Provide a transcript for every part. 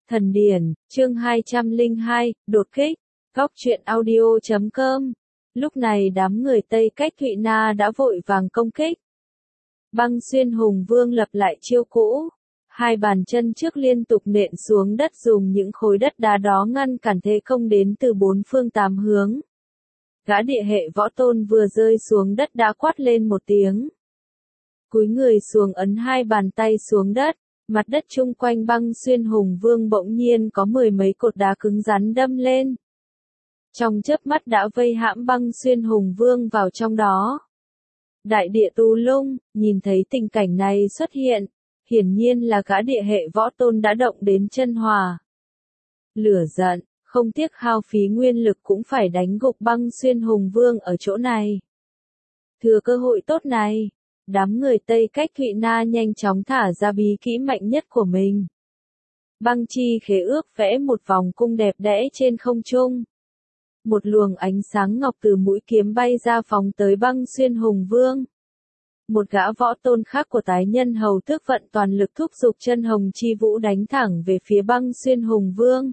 Thần điển, chương 202, đột kích, góc truyện audio.com. Lúc này đám người Tây Cách Thụy Na đã vội vàng công kích. Băng Xuyên Hùng Vương lập lại chiêu cũ. Hai bàn chân trước liên tục nện xuống đất dùng những khối đất đá đó ngăn cản thế công đến từ bốn phương tám hướng. Gã địa hệ võ tôn vừa rơi xuống đất đã quát lên một tiếng. Cúi người xuống ấn hai bàn tay xuống đất. Mặt đất chung quanh Băng Xuyên Hùng Vương bỗng nhiên có mười mấy cột đá cứng rắn đâm lên. Trong chớp mắt đã vây hãm Băng Xuyên Hùng Vương vào trong đó. Đại địa Tu Lung, nhìn thấy tình cảnh này xuất hiện, hiển nhiên là gã địa hệ võ tôn đã động đến chân hỏa. Lửa giận, không tiếc hao phí nguyên lực cũng phải đánh gục Băng Xuyên Hùng Vương ở chỗ này. Thừa cơ hội tốt này. Đám người Tây Cách Thụy Na nhanh chóng thả ra bí kỹ mạnh nhất của mình. Băng chi khế ước vẽ một vòng cung đẹp đẽ trên không trung. Một luồng ánh sáng ngọc từ mũi kiếm bay ra phóng tới Băng Xuyên Hùng Vương. Một gã võ tôn khác của tái nhân hầu tước vận toàn lực thúc giục chân hồng chi vũ đánh thẳng về phía Băng Xuyên Hùng Vương.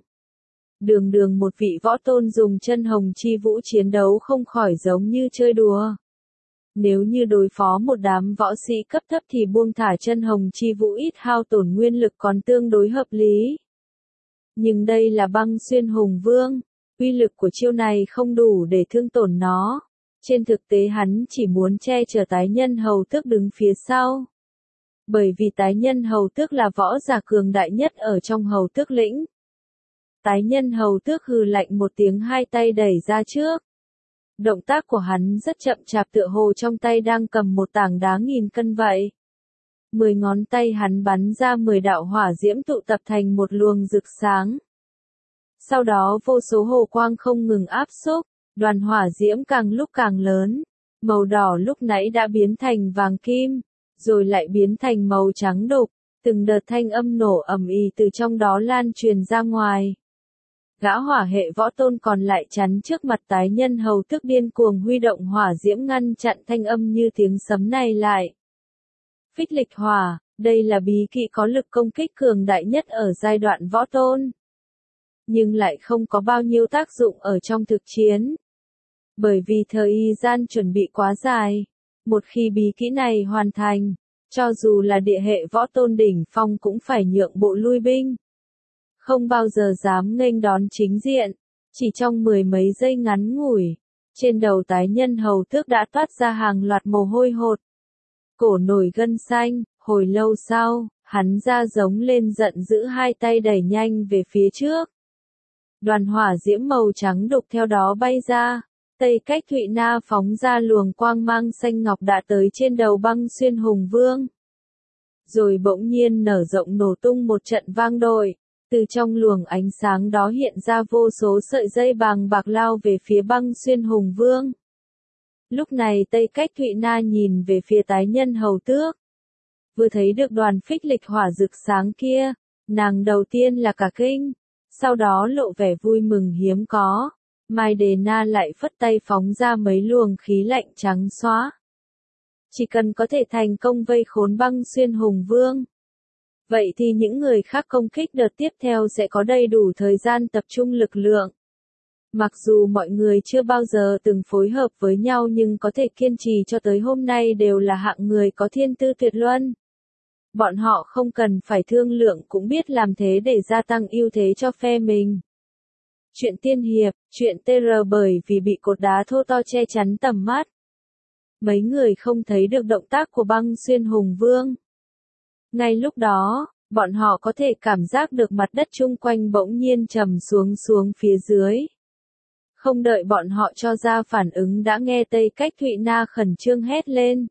Đường một vị võ tôn dùng chân hồng chi vũ chiến đấu không khỏi giống như chơi đùa. Nếu như đối phó một đám võ sĩ cấp thấp thì buông thả chân hồng chi vũ ít hao tổn nguyên lực còn tương đối hợp lý. Nhưng đây là Băng Xuyên Hùng Vương, uy lực của chiêu này không đủ để thương tổn nó. Trên thực tế hắn chỉ muốn che chở tái nhân hầu tước đứng phía sau. Bởi vì tái nhân hầu tước là võ giả cường đại nhất ở trong hầu tước lĩnh. Tái nhân hầu tước hừ lạnh một tiếng hai tay đẩy ra trước. Động tác của hắn rất chậm chạp tựa hồ trong tay đang cầm một tảng đá nghìn cân vậy. 10 ngón tay hắn bắn ra 10 đạo hỏa diễm tụ tập thành một luồng rực sáng. Sau đó vô số hồ quang không ngừng áp xúc, đoàn hỏa diễm càng lúc càng lớn. Màu đỏ lúc nãy đã biến thành vàng kim, rồi lại biến thành màu trắng đục, từng đợt thanh âm nổ ầm ĩ từ trong đó lan truyền ra ngoài. Gã hỏa hệ võ tôn còn lại chắn trước mặt tái nhân hầu tước điên cuồng huy động hỏa diễm ngăn chặn thanh âm như tiếng sấm này lại. Phích lịch hỏa, đây là bí kỹ có lực công kích cường đại nhất ở giai đoạn võ tôn. Nhưng lại không có bao nhiêu tác dụng ở trong thực chiến. Bởi vì thời gian chuẩn bị quá dài. Một khi bí kỹ này hoàn thành, cho dù là địa hệ võ tôn đỉnh phong cũng phải nhượng bộ lui binh. Không bao giờ dám nghênh đón chính diện, chỉ trong mười mấy giây ngắn ngủi, trên đầu tái nhân hầu tước đã toát ra hàng loạt mồ hôi hột. Cổ nổi gân xanh, hồi lâu sau, hắn ra giống lên giận dữ hai tay đẩy nhanh về phía trước. Đoàn hỏa diễm màu trắng đục theo đó bay ra, Tây Cách Thụy Na phóng ra luồng quang mang xanh ngọc đã tới trên đầu Băng Xuyên Hùng Vương. Rồi bỗng nhiên nở rộng nổ tung một trận vang dội. Từ trong luồng ánh sáng đó hiện ra vô số sợi dây bàng bạc lao về phía Băng Xuyên Hùng Vương. Lúc này Tây Cách Thụy Na nhìn về phía tái nhân hầu tước. Vừa thấy được đoàn phích lịch hỏa rực sáng kia, nàng đầu tiên là cả kinh, sau đó lộ vẻ vui mừng hiếm có. Mai Đề Na lại phất tay phóng ra mấy luồng khí lạnh trắng xóa. Chỉ cần có thể thành công vây khốn Băng Xuyên Hùng Vương. Vậy thì những người khác công kích đợt tiếp theo sẽ có đầy đủ thời gian tập trung lực lượng. Mặc dù mọi người chưa bao giờ từng phối hợp với nhau nhưng có thể kiên trì cho tới hôm nay đều là hạng người có thiên tư tuyệt luân. Bọn họ không cần phải thương lượng cũng biết làm thế để gia tăng ưu thế cho phe mình. Chuyện tiên hiệp, chuyện TR bởi vì bị cột đá thô to che chắn tầm mắt. Mấy người không thấy được động tác của Băng Xuyên Hùng Vương. Ngay lúc đó, bọn họ có thể cảm giác được mặt đất chung quanh bỗng nhiên trầm xuống phía dưới. Không đợi bọn họ cho ra phản ứng đã nghe Tây Cách Thụy Na khẩn trương hét lên.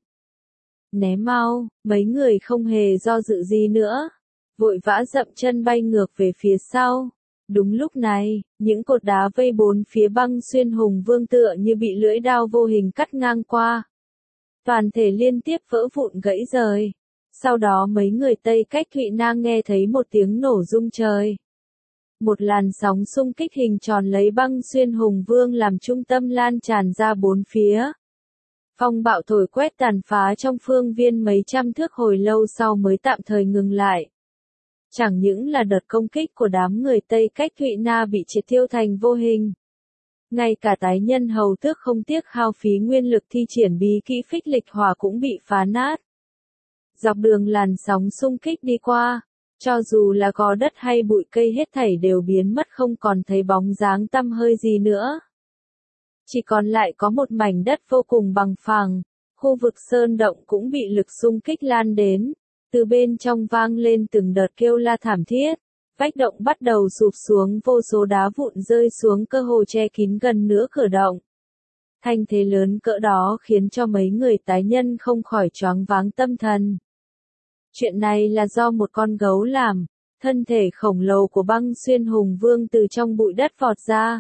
Né mau, mấy người không hề do dự gì nữa. Vội vã dậm chân bay ngược về phía sau. Đúng lúc này, những cột đá vây bốn phía Băng Xuyên Hùng Vương tựa như bị lưỡi dao vô hình cắt ngang qua. Toàn thể liên tiếp vỡ vụn gãy rời. Sau đó mấy người Tây Cách Thụy Na nghe thấy một tiếng nổ rung trời. Một làn sóng xung kích hình tròn lấy Băng Xuyên Hùng Vương làm trung tâm lan tràn ra bốn phía. Phong bạo thổi quét tàn phá trong phương viên mấy trăm thước hồi lâu sau mới tạm thời ngừng lại. Chẳng những là đợt công kích của đám người Tây Cách Thụy Na bị triệt tiêu thành vô hình. Ngay cả tái nhân hầu tước không tiếc hao phí nguyên lực thi triển bí kỹ phích lịch hỏa cũng bị phá nát. Dọc đường làn sóng xung kích đi qua, cho dù là gò đất hay bụi cây hết thảy đều biến mất không còn thấy bóng dáng tăm hơi gì nữa. Chỉ còn lại có một mảnh đất vô cùng bằng phẳng, khu vực sơn động cũng bị lực xung kích lan đến, từ bên trong vang lên từng đợt kêu la thảm thiết, vách động bắt đầu sụp xuống, vô số đá vụn rơi xuống cơ hồ che kín gần nửa cửa động. Thanh thế lớn cỡ đó khiến cho mấy người tái nhân không khỏi choáng váng tâm thần. Chuyện này là do một con gấu làm, thân thể khổng lồ của Băng Xuyên Hùng Vương từ trong bụi đất vọt ra.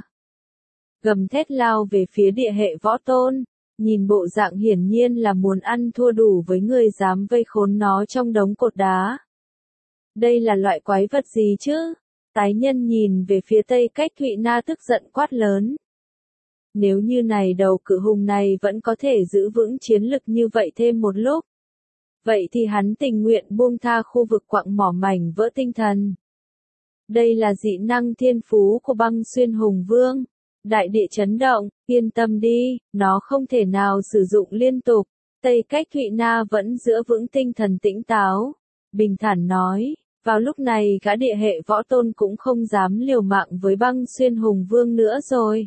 Gầm thét lao về phía địa hệ võ tôn, nhìn bộ dạng hiển nhiên là muốn ăn thua đủ với người dám vây khốn nó trong đống cột đá. Đây là loại quái vật gì chứ? Tái nhân nhìn về phía Tây Cách Thụy Na tức giận quát lớn. Nếu như này đầu cự hùng này vẫn có thể giữ vững chiến lực như vậy thêm một lúc, vậy thì hắn tình nguyện buông tha khu vực quặng mỏ mảnh vỡ tinh thần. Đây là dị năng thiên phú của Băng Xuyên Hùng Vương. Đại địa chấn động, yên tâm đi, nó không thể nào sử dụng liên tục. Tây Cách Thụy Na vẫn giữ vững tinh thần tĩnh táo. Bình thản nói, vào lúc này gã địa hệ võ tôn cũng không dám liều mạng với Băng Xuyên Hùng Vương nữa rồi.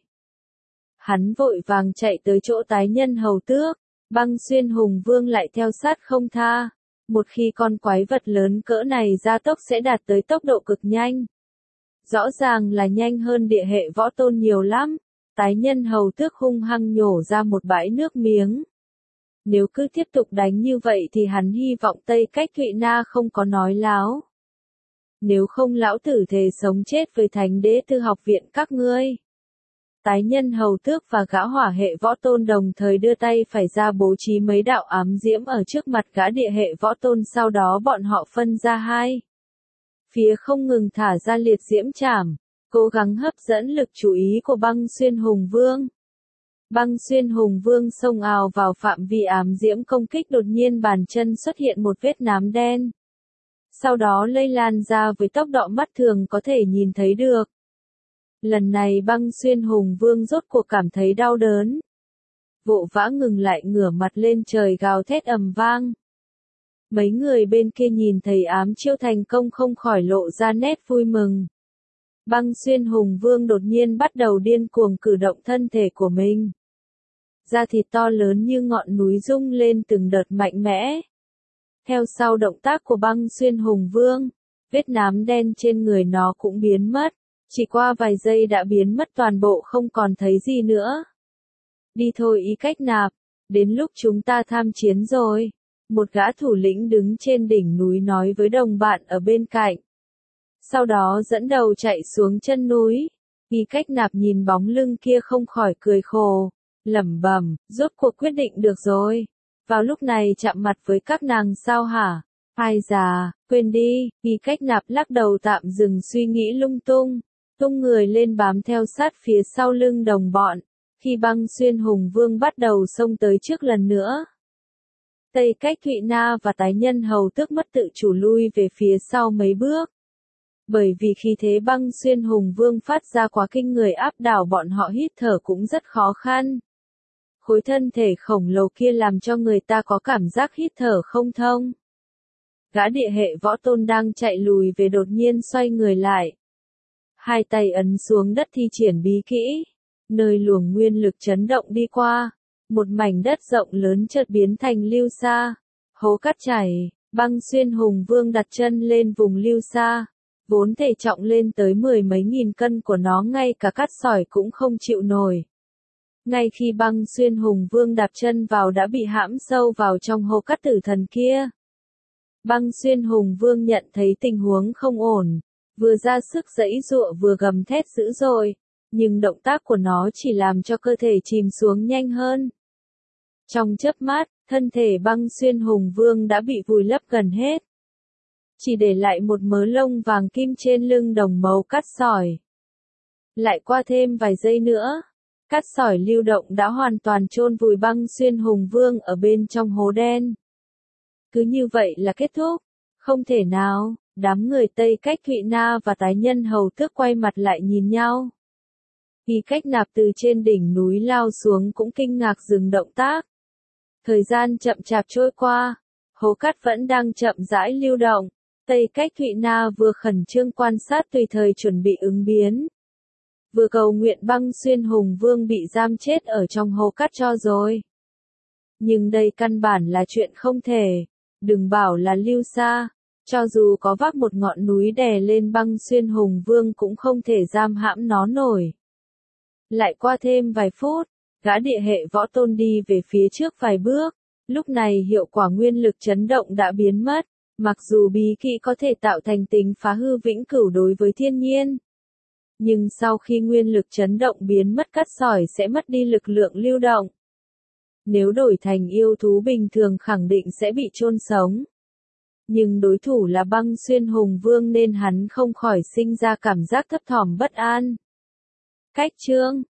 Hắn vội vàng chạy tới chỗ tái nhân hầu tước. Băng Xuyên Hùng Vương lại theo sát không tha. Một khi con quái vật lớn cỡ này gia tốc sẽ đạt tới tốc độ cực nhanh. Rõ ràng là nhanh hơn địa hệ võ tôn nhiều lắm. Tái nhân hầu tước hung hăng nhổ ra một bãi nước miếng. Nếu cứ tiếp tục đánh như vậy thì hắn hy vọng Tây Cách Thụy Na không có nói láo. Nếu không lão tử thề sống chết với thánh đế tư học viện các ngươi. Tái nhân hầu tước và gã hỏa hệ võ tôn đồng thời đưa tay phải ra bố trí mấy đạo ám diễm ở trước mặt gã địa hệ võ tôn, sau đó bọn họ phân ra hai phía không ngừng thả ra liệt diễm trảm, cố gắng hấp dẫn lực chú ý của Băng Xuyên Hùng Vương. Băng Xuyên Hùng Vương xông ào vào phạm vi ám diễm công kích, đột nhiên bàn chân xuất hiện một vết nám đen. Sau đó lây lan ra với tốc độ mắt thường có thể nhìn thấy được. Lần này Băng Xuyên Hùng Vương rốt cuộc cảm thấy đau đớn. Vội vã ngừng lại, ngửa mặt lên trời gào thét ầm vang. Mấy người bên kia nhìn thấy ám chiêu thành công không khỏi lộ ra nét vui mừng. Băng Xuyên Hùng Vương đột nhiên bắt đầu điên cuồng cử động thân thể của mình. Da thịt to lớn như ngọn núi rung lên từng đợt mạnh mẽ. Theo sau động tác của Băng Xuyên Hùng Vương, vết nám đen trên người nó cũng biến mất. Chỉ qua vài giây đã biến mất toàn bộ, không còn thấy gì nữa. Đi thôi Ý Cách Nạp, đến lúc chúng ta tham chiến rồi. Một gã thủ lĩnh đứng trên đỉnh núi nói với đồng bạn ở bên cạnh. Sau đó dẫn đầu chạy xuống chân núi. Ý Cách Nạp nhìn bóng lưng kia không khỏi cười khổ, lẩm bẩm, rốt cuộc quyết định được rồi. Vào lúc này chạm mặt với các nàng sao hả? Ai già, quên đi. Ý Cách Nạp lắc đầu tạm dừng suy nghĩ lung tung. Tung người lên bám theo sát phía sau lưng đồng bọn. Khi Băng Xuyên Hùng Vương bắt đầu xông tới trước lần nữa, Tây Cách Thụy Na và tái nhân hầu tước mất tự chủ lui về phía sau mấy bước. Bởi vì khi thế Băng Xuyên Hùng Vương phát ra quá kinh người, áp đảo bọn họ hít thở cũng rất khó khăn. Khối thân thể khổng lồ kia làm cho người ta có cảm giác hít thở không thông. Gã địa hệ võ tôn đang chạy lùi về đột nhiên xoay người lại. Hai tay ấn xuống đất thi triển bí kỹ. Nơi luồng nguyên lực chấn động đi qua. Một mảnh đất rộng lớn chợt biến thành lưu sa. Hố cát chảy. Băng Xuyên Hùng Vương đặt chân lên vùng lưu sa. Vốn thể trọng lên tới 10 mấy nghìn cân của nó ngay cả cát sỏi cũng không chịu nổi. Ngay khi Băng Xuyên Hùng Vương đạp chân vào đã bị hãm sâu vào trong hố cát tử thần kia. Băng Xuyên Hùng Vương nhận thấy tình huống không ổn. Vừa ra sức giãy giụa vừa gầm thét dữ dội, nhưng động tác của nó chỉ làm cho cơ thể chìm xuống nhanh hơn. Trong chớp mắt, thân thể Băng Xuyên Hùng Vương đã bị vùi lấp gần hết. Chỉ để lại một mớ lông vàng kim trên lưng đồng màu cát sỏi. Lại qua thêm vài giây nữa, cát sỏi lưu động đã hoàn toàn chôn vùi Băng Xuyên Hùng Vương ở bên trong hố đen. Cứ như vậy là kết thúc. Không thể nào, Đám người Tây Cách Thụy Na và tái nhân hầu tước quay mặt lại nhìn nhau. Khi Cách Nạp từ trên đỉnh núi lao xuống cũng kinh ngạc dừng động tác. Thời gian chậm chạp trôi qua, hố cát vẫn đang chậm rãi lưu động. Tây Cách Thụy Na vừa khẩn trương quan sát tùy thời chuẩn bị ứng biến. Vừa cầu nguyện Băng Xuyên Hùng Vương bị giam chết ở trong hố cát cho rồi. Nhưng đây căn bản là chuyện không thể. Đừng bảo là Lưu Sa, cho dù có vác một ngọn núi đè lên Băng Xuyên Hùng Vương cũng không thể giam hãm nó nổi. Lại qua thêm vài phút, gã địa hệ võ tôn đi về phía trước vài bước. Lúc này hiệu quả nguyên lực chấn động đã biến mất. Mặc dù bí kỹ có thể tạo thành tính phá hư vĩnh cửu đối với thiên nhiên. Nhưng sau khi nguyên lực chấn động biến mất, cát sỏi sẽ mất đi lực lượng lưu động. Nếu đổi thành yêu thú bình thường khẳng định sẽ bị chôn sống. Nhưng đối thủ là Băng Xuyên Hùng Vương nên hắn không khỏi sinh ra cảm giác thấp thỏm bất an. Cách chương